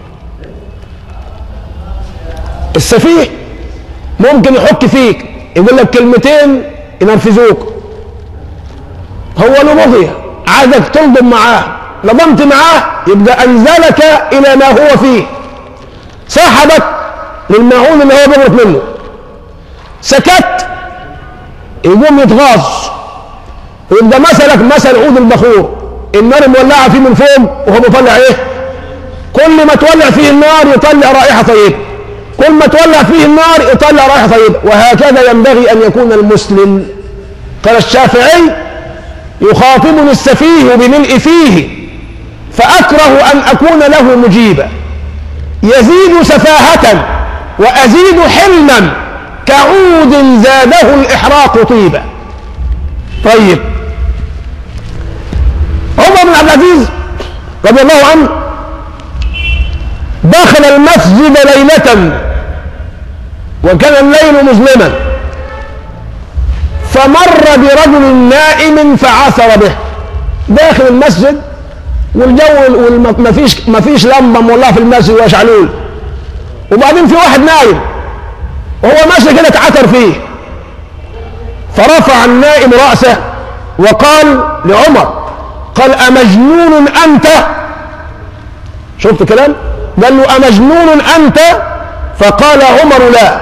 السفيه ممكن يحك فيك يقول لك كلمتين ينرفزوك، هو له بغيه عايزك تلضم معاه، لضمت معاه يبقى انزلك الى ما هو فيه، سحبك للماعون اللي هو بيغرق منه، سكت يقوم يتغاظ ويبقى مثلك مثل عود البخور، النار مولعه فيه من فوق وهو بيطلع ايه؟ كل ما تولع فيه النار يطلع رائحه طيبه، كل ما تولع فيه النار يطلع رائحه طيبه. وهكذا ينبغي ان يكون المسلم. قال الشافعي يخاطبني السفيه بملء فيه فاكره ان اكون له مجيبا، يزيد سفاهه وازيد حلما كعود زاده الاحراق طيبا. طيب عمر بن عبد العزيز رضي الله عنه دخل المسجد ليلة وكان الليل مظلما، فمر برجل نائم فعثر به. داخل المسجد والجو ما فيش ما فيش لمبه مولعه في المسجد ولا شعلول، وبعدين في واحد نايم وهو ماشي كده اتعثر فيه، فرفع النائم رأسه وقال لعمر، قال أمجنون أنت؟ شفت كلام؟ قال له أمجنون أنت؟ فقال عمر لا.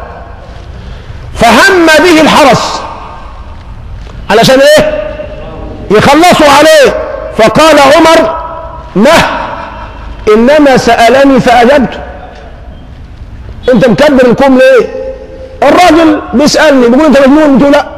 فهم به الحرس علشان ايه؟ يخلصوا عليه. فقال عمر نه، إنما سألني فأجبته. أنت مكبر الكم ليه؟ الراجل بيسألني بيقول أنت مجنون، قلت له لا.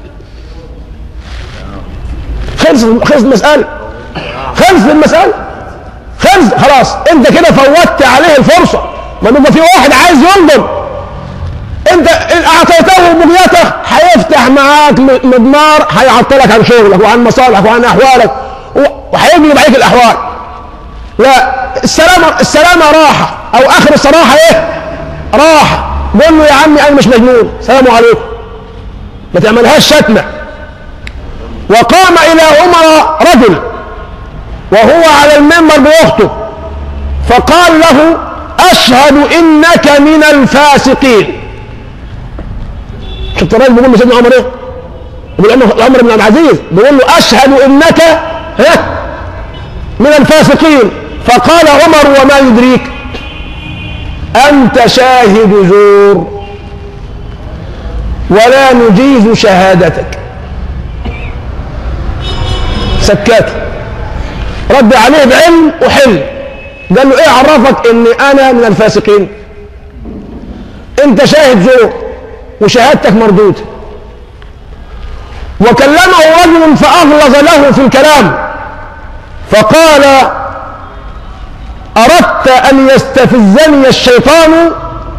خلص خلص المسألة، خلص المسألة، خلص خلاص. أنت كده فوتت عليه الفرصة. ما يبقى في واحد عايز ينضم، أنت إن أعطيته بغيته هيفتح معاك مضمار، هيعطلك عن شغلك وعن مصالحك وعن أحوالك وهيقلب عليك الأحوال. لا، السلامة السلامة راحة، أو آخر الصراحة إيه؟ راحة. قول له يا عمي أنا مش مجنون، سلام عليكم، ما تعملهاش شتمة. وقام إلى عمر رجل وهو على المنبر بيخطب، فقال له أشهد إنك من الفاسقين. شفت الراجل بيقول لسيدنا عمر إيه؟ بيقول عمر بن عبد العزيز بيقول له أشهد إنك ها من الفاسقين. فقال عمر وما يدريك أنت شاهد زور ولا نجيز شهادتك. سكاته، رد عليه بعلم وحلم، قال له ايه عرفك اني انا من الفاسقين؟ انت شاهد زور وشهادتك مردودة. وكلمه رجل فأغلظ له في الكلام فقال أردت أن يستفزني الشيطان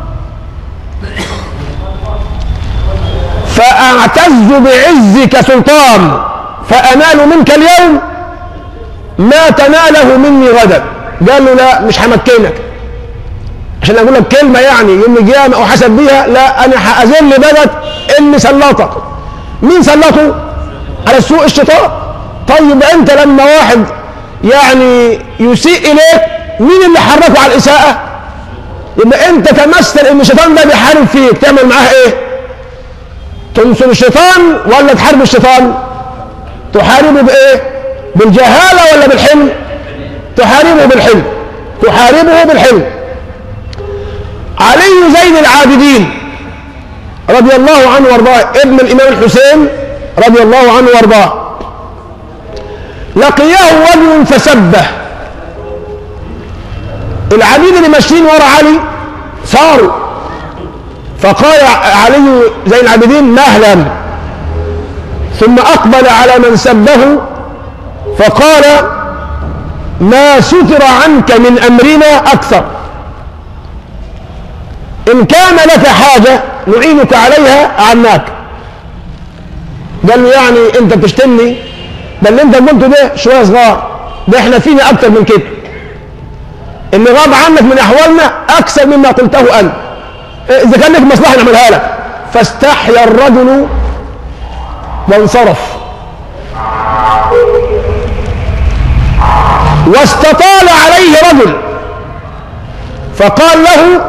فأعتز بعزك سلطان فأنال منك اليوم ما تناله مني غدا. قال له لا مش همكنك عشان اقول لك كلمه يعني يوم القيامه او حسب بيها، لا انا هاذل بدك اني سلطك. مين سلطه على السوء؟ الشيطان. طيب انت لما واحد يعني يسيء اليك مين اللي حركه على الاساءه؟ يبقى انت تمثل ان الشيطان ده بيحارب فيك، تعمل معاه ايه؟ تنصر الشيطان ولا تحارب الشيطان؟ تحاربه بايه؟ بالجهاله ولا بالحلم؟ تحاربه بالحلم، تحاربه بالحلم. علي زين العابدين رضي الله عنه وارضاه ابن الامام الحسين رضي الله عنه وارضاه لقيه رجل فسبه. العبيد اللي ماشيين ورا علي صاروا، فقال علي زين العابدين مهلا، ثم اقبل على من سبه فقال ما ستر عنك من امرنا اكثر، ان كان لك حاجه نعينك عليها اعناك. قال له يعني انت بتشتمني؟ ده اللي انت قلته ده شويه صغار، ده احنا فينا اكتر من كده، اللي غاب عنك من احوالنا اكثر مما قلته انت، اذا كان لك مصلحه نعملها لك. فاستحيا الرجل وانصرف، واستطال عليه رجل فقال له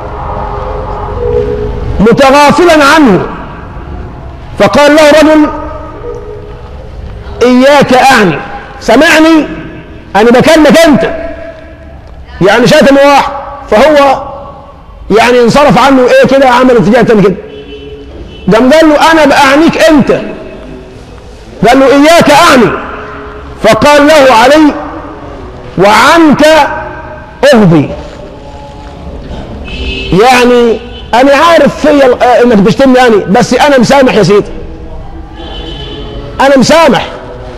متغافلا عنه، فقال له رجل إياك أعني، سمعني أنا بكلمك أنت، يعني شاتم واحد، فهو يعني انصرف عنه إيه كده، عمل اتجاه تاني كده، قام قال له أنا بأعنيك أنت، قال له إياك أعني، فقال له علي وعنك أهدي، يعني أنا عارف فيا إنك بتشتمني يعني، بس أنا مسامح يا سيدي، أنا مسامح.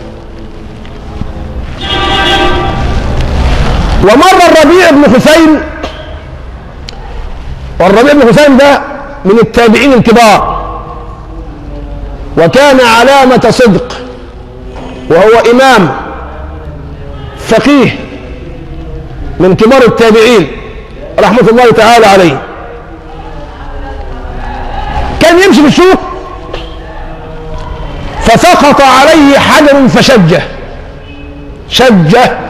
ومر الربيع بن حسين، والربيع بن حسين ده من التابعين الكبار، وكان علامة صدق، وهو إمام فقيه من كبار التابعين رحمة الله تعالى عليه. كان يمشي في السوق فسقط عليه حجر فشجه شجه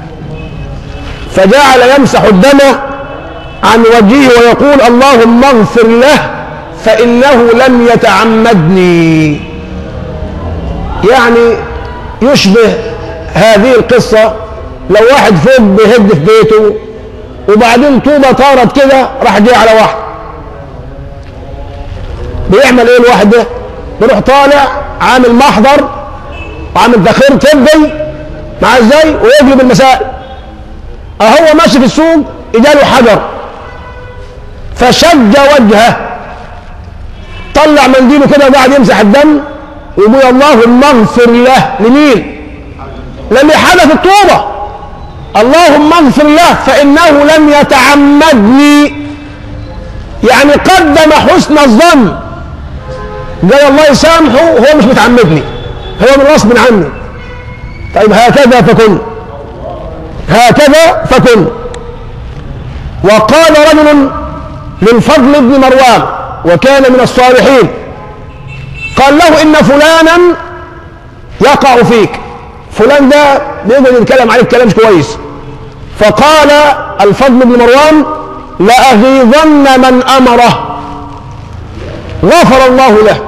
فجعل يمسح الدم عن وجهه ويقول اللهم اغفر له فإنه لم يتعمدني. يعني يشبه هذه القصة لو واحد فوق بيهد في بيته وبعدين طوبة طارت كده راح جاي على واحد، بيعمل ايه الواحد ده؟ بيروح طالع عامل محضر وعامل تخير طبي مع ازاي ويجلب المسائل. اهو ماشي في السوق اجاله حجر فشج وجهه، طلع منديله كده وقعد يمسح الدم ويقول اللهم اغفر له. لمين؟ لم حدث الطوبة، اللهم اغفر له فإنه لم يتعمدني، يعني قدم حسن الظن، قال الله يسامحه هو مش متعمدني، هو من غصب عني. طيب هكذا فكن، هكذا فكن. وقال رجل للفضل بن مروان وكان من الصالحين، قال له إن فلانا يقع فيك، فلان ده بيقدر يتكلم عليك كلام مش كويس. فقال الفضل بن مروان لأغيظن من أمره، غفر الله له.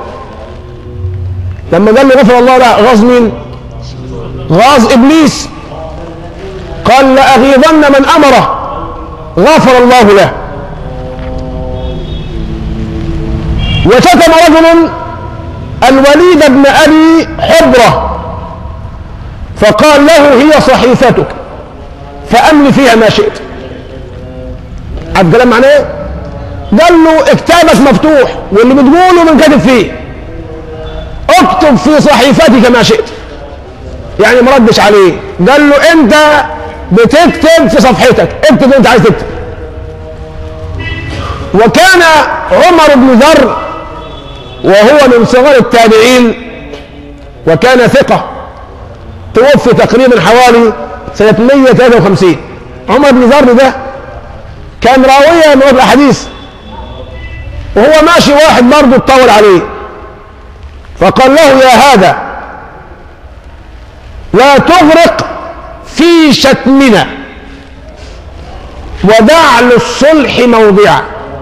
لما قال له غفر الله له، غاظ مين؟ غاظ إبليس. قال لأغيظن من أمره غفر الله له. وشتم رجل الوليد بن أبي حبرة فقال له هي صحيفتك فأمل فيها ما شئت. عارف الكلام معناه ايه؟ قال له اكتابك مفتوح واللي بتقوله بنكتب فيه، اكتب في صحيفتك ما شئت. يعني مردش عليه، قال له انت بتكتب في صفحتك، اكتب اللي انت عايز تكتب. وكان عمر بن ذر وهو من صغار التابعين وكان ثقة، توفي تقريبا حوالي سنة مئة وثلاثة وخمسين. عمر بن ذر ده كان راوية من الأحاديث، وهو ماشي واحد برضه اتطول عليه فقال له يا هذا لا تغرق في شتمنا ودع للصلح موضعا،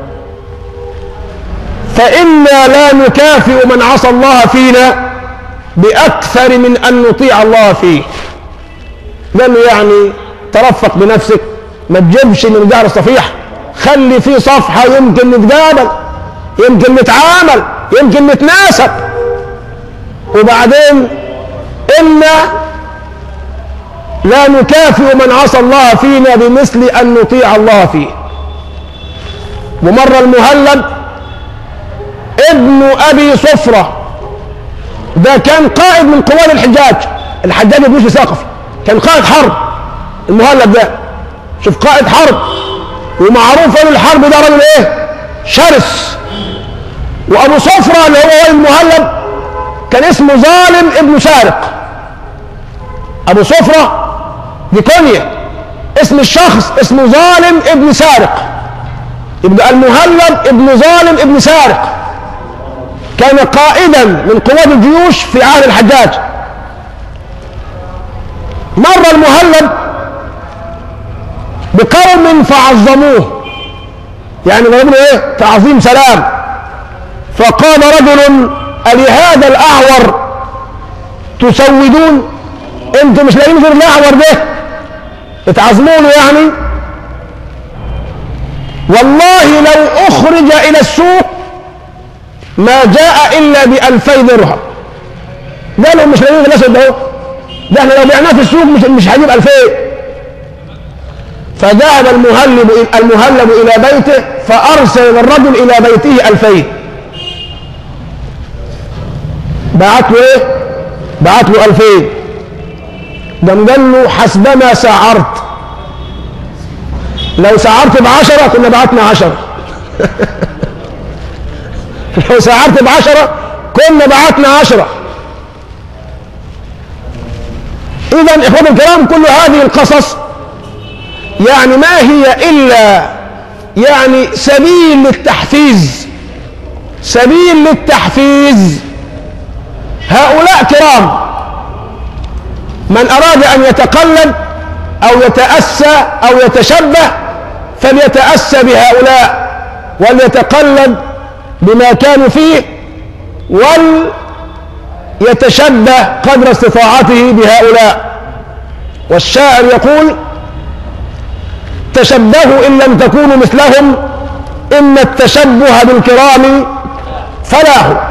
فإنا لا نكافئ من عصى الله فينا بأكثر من أن نطيع الله فيه. قال له يعني ترفق بنفسك، ما تجيبش من دار الصفيح، خلي فيه صفحة يمكن نتقابل، يمكن نتعامل، يمكن نتناسب. وبعدين إنا لا نكافئ من عصى الله فينا بمثل أن نطيع الله فيه. ومر المهلب ابن أبي صفرة، ده كان قائد من قوات الحجاج، الحجاج بن يوسف ثقفي، كان قائد حرب. المهلب ده شوف قائد حرب، ومعروف ان الحرب ده رجل ايه؟ شرس. وابو صفرة اللي هو المهلب كان اسمه ظالم ابن سارق. ابو صفرة دي كنية، اسم الشخص اسمه ظالم ابن سارق، يبقى المهلب ابن ظالم ابن سارق. كان قائدا من قوات الجيوش في عهد الحجاج. مر المهلب بقوم فعظموه، يعني ضربوا ايه؟ تعظيم سلام. فقال رجل ألهذا الأعور تسودون؟ انتم مش لاقيين غير الأعور ده اتعظمونه يعني؟ والله لو أخرج إلى السوق ما جاء إلا بألفي درهم. قالوا مش لاقيين غير الأسود ده، ده احنا لو بعناه في السوق مش مش هجيب ألفين. فذهب المهلب المهلب إلى بيته فأرسل الرجل إلى بيته ألفين. بعت له إيه؟ بعت له ألفين. قام قال له حسبما سعرت، لو سعرت بعشرة كنا بعتنا عشرة. لو سعرت بعشرة كنا بعتنا عشرة. إذا إخواني الكرام، كل هذه القصص يعني ما هي إلا يعني سبيل للتحفيز، سبيل للتحفيز. هؤلاء كرام، من أراد أن يتقلد أو يتأسى أو يتشبه فليتأسى بهؤلاء وليتقلد بما كانوا فيه وليتشبه قدر استطاعته بهؤلاء. والشاعر يقول تشبهوا إن لم تكونوا مثلهم إن التشبه بالكرام فلاح.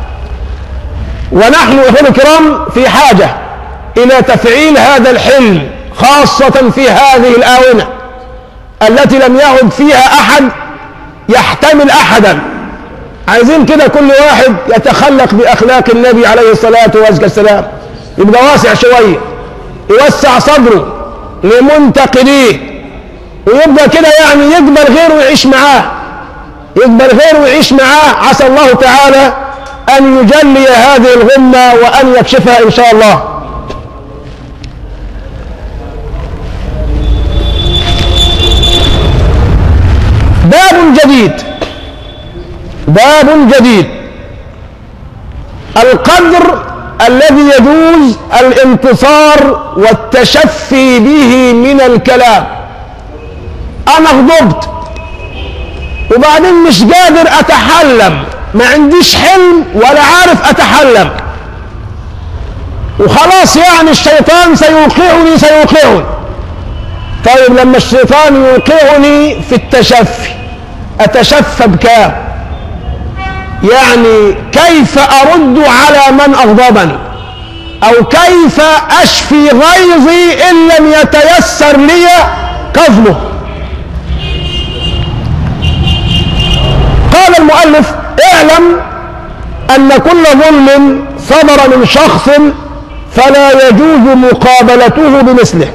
ونحن إخواني الكرام في حاجة إلى تفعيل هذا الحلم، خاصة في هذه الآونة التي لم يعد فيها أحد يحتمل أحدا. عايزين كده كل واحد يتخلق بأخلاق النبي عليه الصلاة والسلام، يبقى واسع شوية، يوسع صدره لمنتقديه، ويبقى كده يعني يقبل غيره ويعيش معاه، يقبل غيره ويعيش معاه. عسى الله تعالى أن يجلي هذه الغمة وأن يكشفها إن شاء الله. باب جديد، باب جديد، القدر الذي يجوز الانتصار والتشفي به من الكلام. أنا غضبت وبعدين مش قادر أتحلم، ما عنديش حلم ولا عارف أتحلم، وخلاص يعني الشيطان سيوقعني سيوقعني. طيب لما الشيطان يوقعني في التشفي أتشفى بكام؟ يعني كيف أرد على من أغضبني، أو كيف أشفي غيظي إن لم يتيسر لي كظمه؟ قال المؤلف: اعلم أن كل ظلم صدر من شخص فلا يجوز مقابلته بمثله.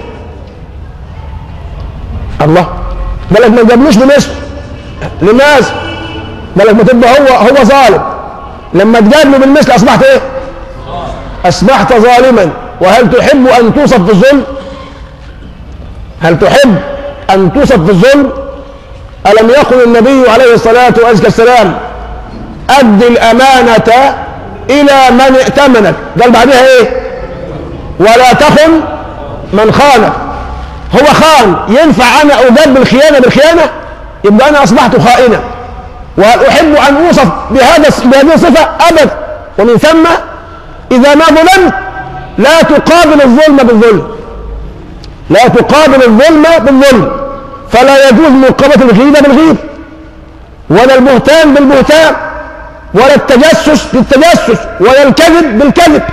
الله، بالك ما تجابلوش بمثله. لماذا؟ بالك ما تبقى هو هو ظالم، لما تجادله بالمثل أصبحت إيه؟ أصبحت ظالما. وهل تحب أن توصف بالظلم؟ هل تحب أن توصف بالظلم؟ ألم يقل النبي عليه الصلاة والسلام: أد الأمانة إلى من ائتمنك، قال بعدها إيه؟ ولا تخن من خانك. هو خان، ينفع أنا أجاب بالخيانة بالخيانة؟ يبقى أنا أصبحت خائنا. وهل أحب أن أوصف بهذا بهذه الصفة؟ أبدا. ومن ثم إذا ما ظلمت لا تقابل الظلم بالظلم، لا تقابل الظلم بالظلم، فلا يجوز مقابلة الغيبة بالغيبة، ولا البهتان بالبهتان، ولا التجسس بالتجسس، ولا الكذب بالكذب،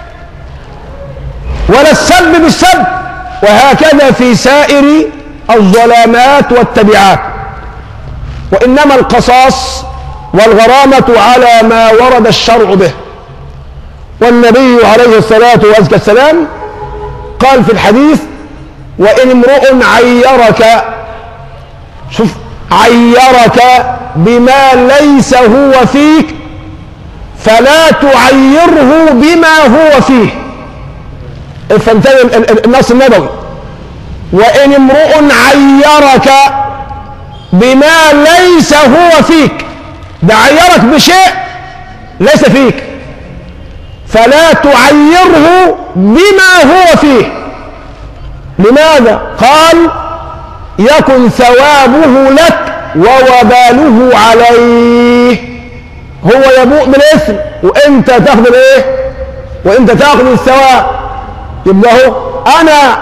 ولا السب بالسب، وهكذا في سائر الظلامات والتبعات. وإنما القصاص والغرامة على ما ورد الشرع به. والنبي عليه الصلاة والسلام قال في الحديث: وإن امرؤ عيرك، شوف، عيرك بما ليس هو فيك فلا تعيره بما هو فيه. فانتهي النص النبوي: وإن امرؤ عيرك بما ليس هو فيك، ده عيرك بشيء ليس فيك، فلا تعيره بما هو فيه. لماذا؟ قال: يكن ثوابه لك ووباله عليه. هو يبوء بالإثم وانت تاخذ الايه؟ وانت تاخذ الثواب. يبقى هو انا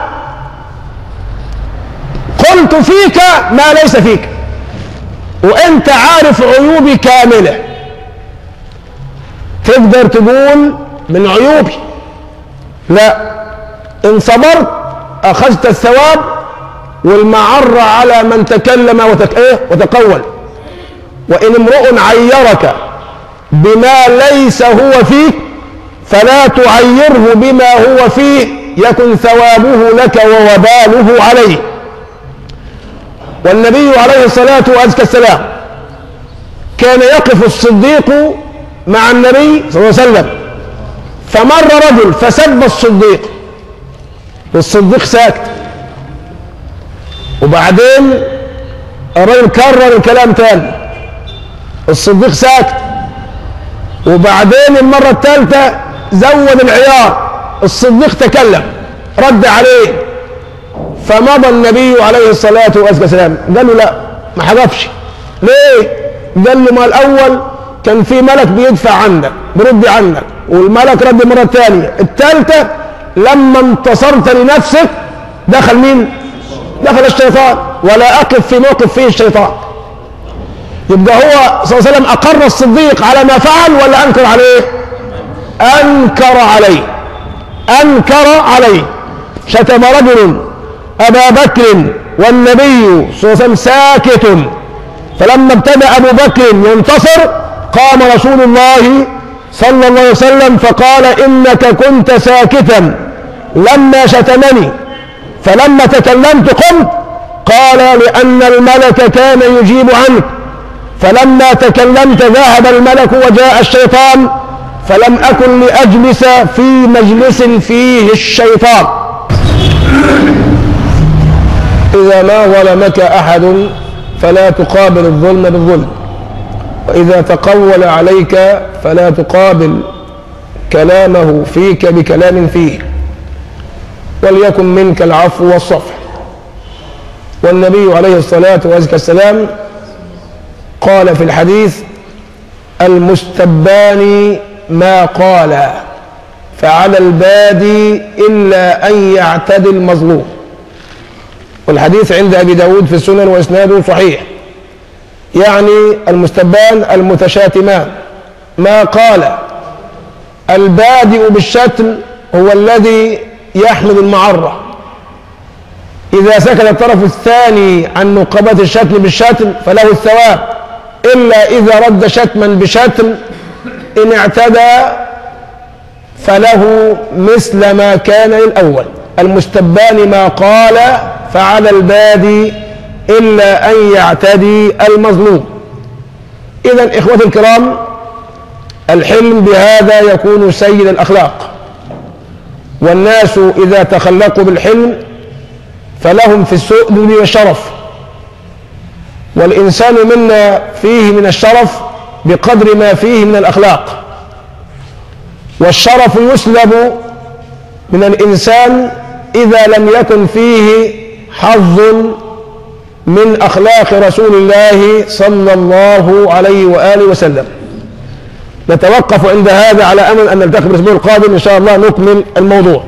قلت فيك ما ليس فيك، وانت عارف عيوبي كاملة، تقدر تقول من عيوبي. لا، ان صبرت اخذت الثواب والمعرة على من تكلم وتك... إيه؟ وتقول. وإن امرؤ عيرك بما ليس هو فيك فلا تعيره بما هو فيه، يكن ثوابه لك ووباله عليه. والنبي عليه الصلاة والسلام كان يقف الصديق مع النبي صلى الله عليه وسلم، فمر رجل فسب الصديق والصديق ساكت، وبعدين الرجل كرر الكلام تاني، الصديق ساكت، وبعدين المرة الثالثة زود العيار، الصديق تكلم رد عليه، فمضى النبي عليه الصلاة والسلام. قال له: لا، ما حذفش. ليه؟ قال له: ما الأول كان في ملك بيدفع عنك برد عنك، والملك رد مرة ثانية، الثالثة لما انتصرت لنفسك دخل مين؟ دخل الشيطان، ولا أقف في موقف فيه الشيطان. يبقى هو صلى الله عليه وسلم أقر الصديق على ما فعل ولا أنكر عليه؟ أنكر عليه، أنكر عليه. شتم رجل أبا بكر والنبي صلى الله عليه وسلم ساكت، فلما ابتدأ أبو بكر ينتصر قام رسول الله صلى الله عليه وسلم فقال: إنك كنت ساكتا لما شتمني، فلما تكلمت قمت. قال: لأن الملك كان يجيب عنك، فلما تكلمت ذهب الملك وجاء الشيطان، فلم أكن لأجلس في مجلس فيه الشيطان. إذا ما ظلمك أحد فلا تقابل الظلم بالظلم، وإذا تقول عليك فلا تقابل كلامه فيك بكلام فيه، وليكن منك العفو والصفح. والنبي عليه الصلاة والسلام قال في الحديث: المستبان ما قال، فعلى البادي إلا أن يعتدي المظلوم. والحديث عند أبي داود في السنن وإسناده صحيح. يعني المستبان المتشاتمان. ما قال البادئ بالشتم هو الذي يحمل المعرة، إذا سكت الطرف الثاني عن نقابة الشتم بالشتم فله الثواب، إلا إذا رد شتما بشتم إن اعتدى فله مثل ما كان للأول. المستبان ما قال فعلى البادي إلا أن يعتدي المظلوم. إذن إخوتي الكرام، الحلم بهذا يكون سيد الأخلاق، والناس إذا تخلقوا بالحلم فلهم في السؤدد والشرف، والإنسان منا فيه من الشرف بقدر ما فيه من الأخلاق، والشرف يسلب من الإنسان إذا لم يكن فيه حظ من أخلاق رسول الله صلى الله عليه وآله وسلم. نتوقف عند هذا على أمل أن نلتقي بالأسبوع القادم إن شاء الله نكمل الموضوع.